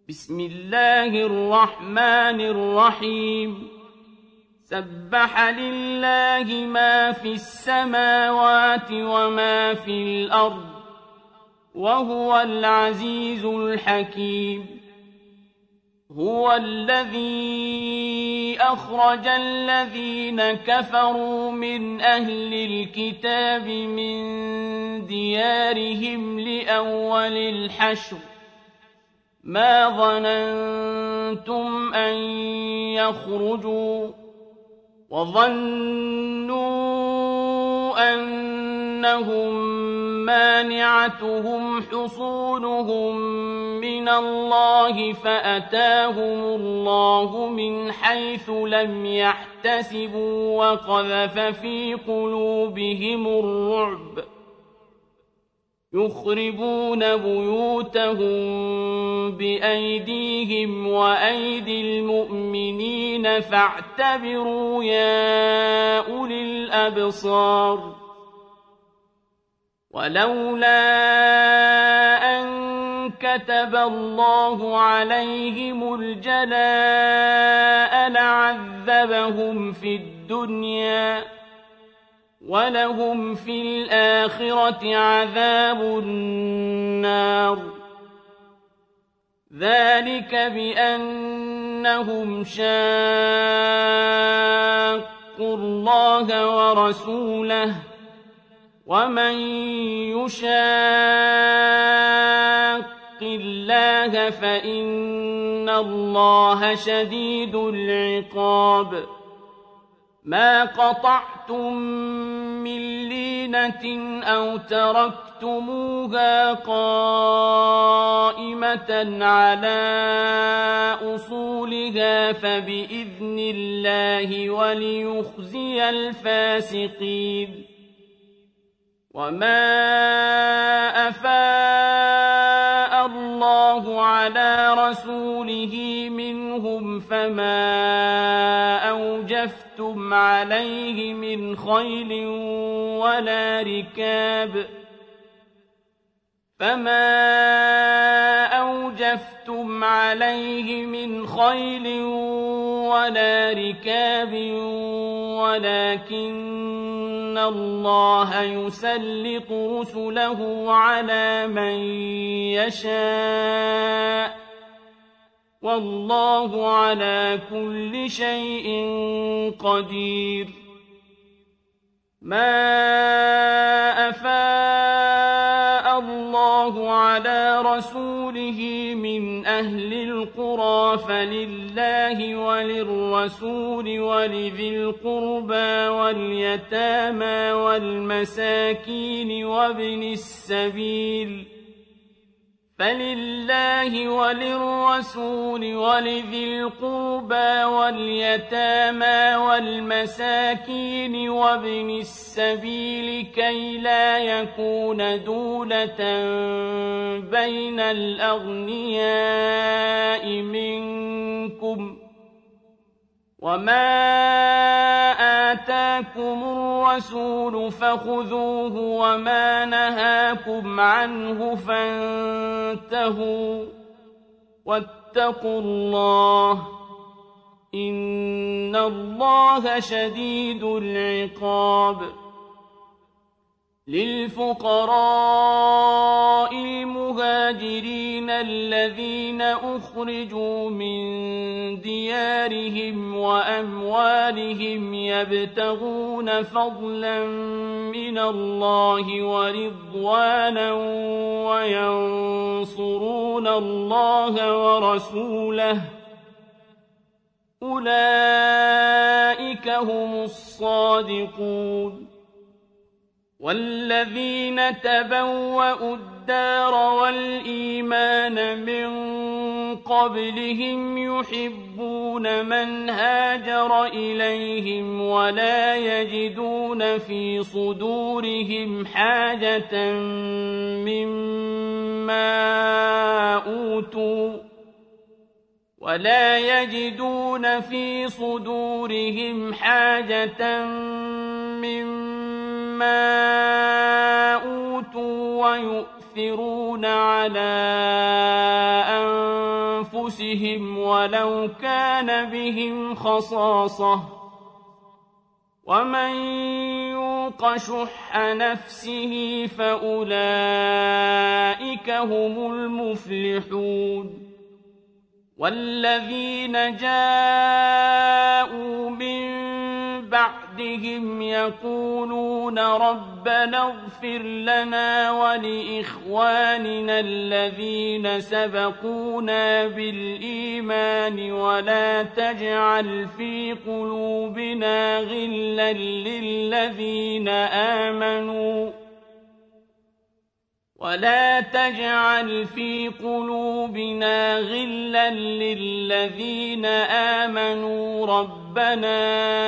بسم الله الرحمن الرحيم سبح لله ما في السماوات وما في الأرض وهو العزيز الحكيم هو الذي أخرج الذين كفروا من أهل الكتاب من ديارهم لأول الحشر ما ظننتم أن يخرجوا وظنوا أنهم مانعتهم حصونهم من الله فأتاهم الله من حيث لم يحتسبوا وقذف في قلوبهم الرعب يخربون بيوتهم بأيديهم وأيدي المؤمنين فاعتبروا يا أولي الأبصار ولولا أن كتب الله عليهم الجلاء لعذبهم في الدنيا ولهم في الآخرة عذاب النار ذلك بأنهم شاقوا الله ورسوله ومن يشاق الله فإن الله شديد العقاب ما قطعتم من لينة أو تركتموها قائمة على أصولها فبإذن الله وليخزي الفاسقين وما أفاء الله على رسوله منهم فما أوجفتم عليه من خيل ولا ركاب ولكن الله يسلط رسله على من يشاء والله على كل شيء قدير ما أفاء الله على رسوله من أهل القرى فلله وللرسول ولذي القربى واليتامى والمساكين وابن السبيل فلله وللرسول ولذي القربى واليتامى والمساكين وابن السبيل كي لا يكون دولة بين الأغنياء منكم وما آتاكم الرسول فخذوه وما نهاكم عنه فانتهوا واتقوا الله إن الله شديد العقاب للفقراء المهاجرين الذين أخرجوا من ديارهم وأموالهم يبتغون فضلا من الله ورضوانا وينصرون الله ورسوله أولئك هم الصادقون والذين تبوأوا الدار والإيمان من قبلهم يحبون من هاجر إليهم ولا يجدون في صدورهم حاجة مما أوتوا ويؤثرون على أنفسهم ولو كان بهم خصاصة ومن يوق شح نفسه فأولئك هم المفلحون والذين جاءوا من بعدهم يقولون ربنا اغفر لنا ولإخواننا الذين سبقونا بالإيمان ولا تجعل في قلوبنا غلا للذين آمنوا ربنا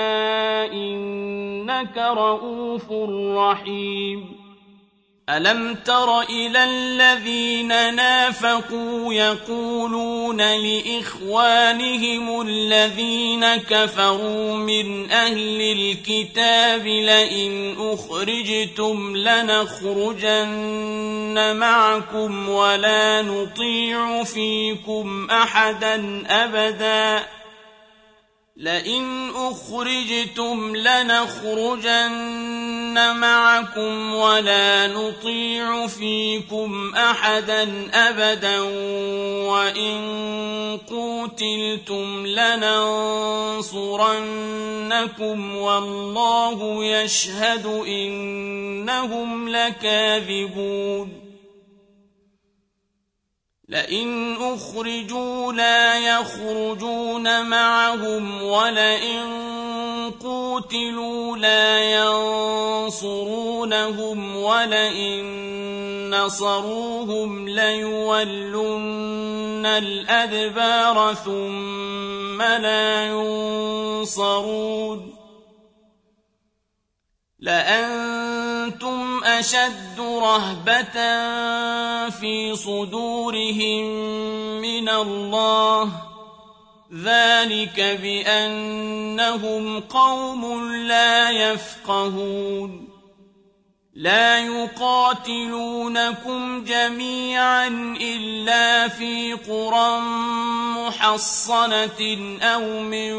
إنك رؤوف رحيم ألم تر إلى الذين نافقوا يقولون لإخوانهم الذين كفروا من أهل الكتاب لئن أخرجتم لنخرجن معكم ولا نطيع فيكم أحدا أبدا لئن أخرجتم لنخرجن معكم ولا نطيع فيكم أحدا أبدا وإن قوتلتم لننصرنكم والله يشهد إنهم لكاذبون لئن أخرجوا لا يخرجون معهم ولئن قوتلوا لا ينصرونهم ولئن نصروهم ليولن الأدبار ثم لا ينصرون لأنتم أشد رهبة في صدورهم من الله ذلك بأنهم قوم لا يفقهون لا يقاتلونكم جميعا إلا في قرى محصنة أو من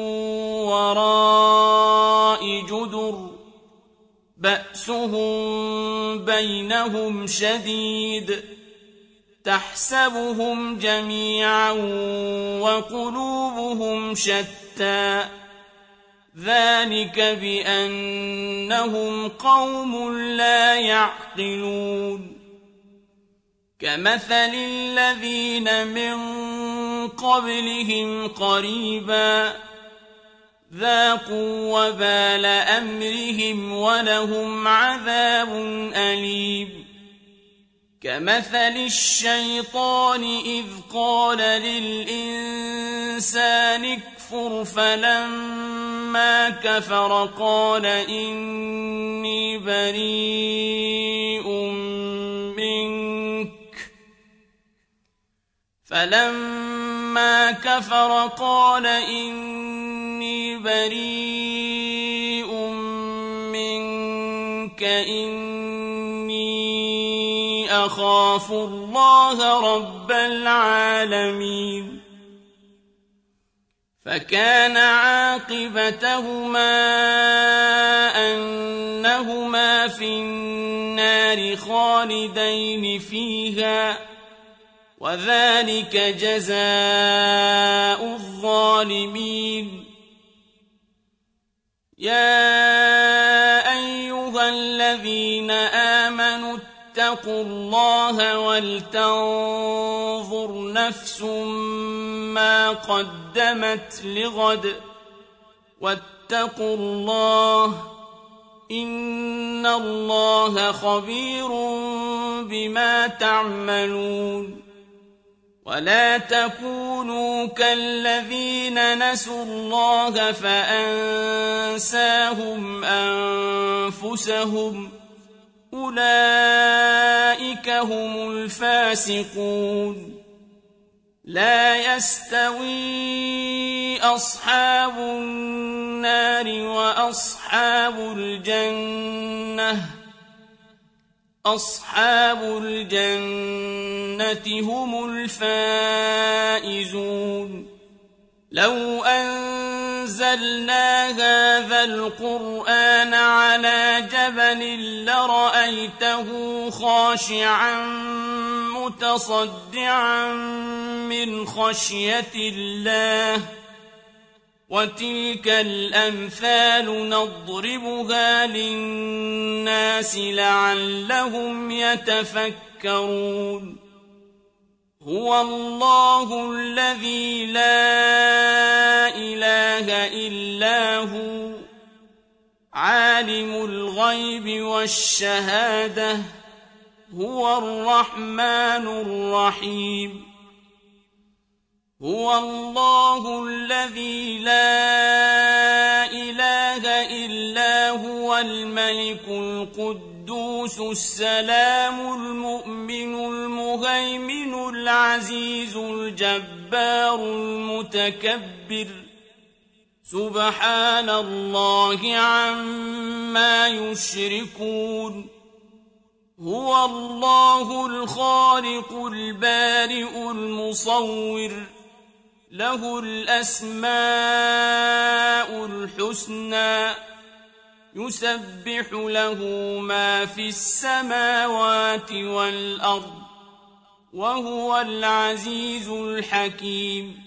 وراء جدر بأسهم بينهم شديد تحسبهم جميعا وقلوبهم شتى ذلك بأنهم قوم لا يعقلون كمثل الذين من قبلهم قريبا ذاقوا وبال أمرهم ولهم عذاب أليم كمثل الشيطان إذ قال للإنسان اكفر فلما كفر قال إني بريء منك إني أخاف الله رب العالمين فكان عاقبتهما أنهما في النار خالدين فيها وذلك جزاء الظالمين يا أيها الذين آمنوا اتقوا الله ولتنظر نفس ما قدمت لغد واتقوا الله إن الله خبير بما تعملون ولا تكونوا كالذين نسوا الله فأنساهم أنفسهم أولئك هم الفاسقون لا يستوي أصحاب النار وأصحاب الجنة أصحاب الجنة هم الفائزون لو أنزلنا هذا القرآن على جبل لرأيته خاشعا متصدعا من خشية الله وتلك الأمثال نضربها للناس لعلهم يتفكرون هو الله الذي لا إله إلا هو عالم الغيب والشهادة هو الرحمن الرحيم هو الله الذي لا إله إلا هو الملك القدوس السلام المؤمن المهيمن العزيز الجبار المتكبر سبحان الله عما يشركون هو الله الخالق البارئ المصور له الأسماء الحسنى يسبح له ما في السماوات والأرض وهو العزيز الحكيم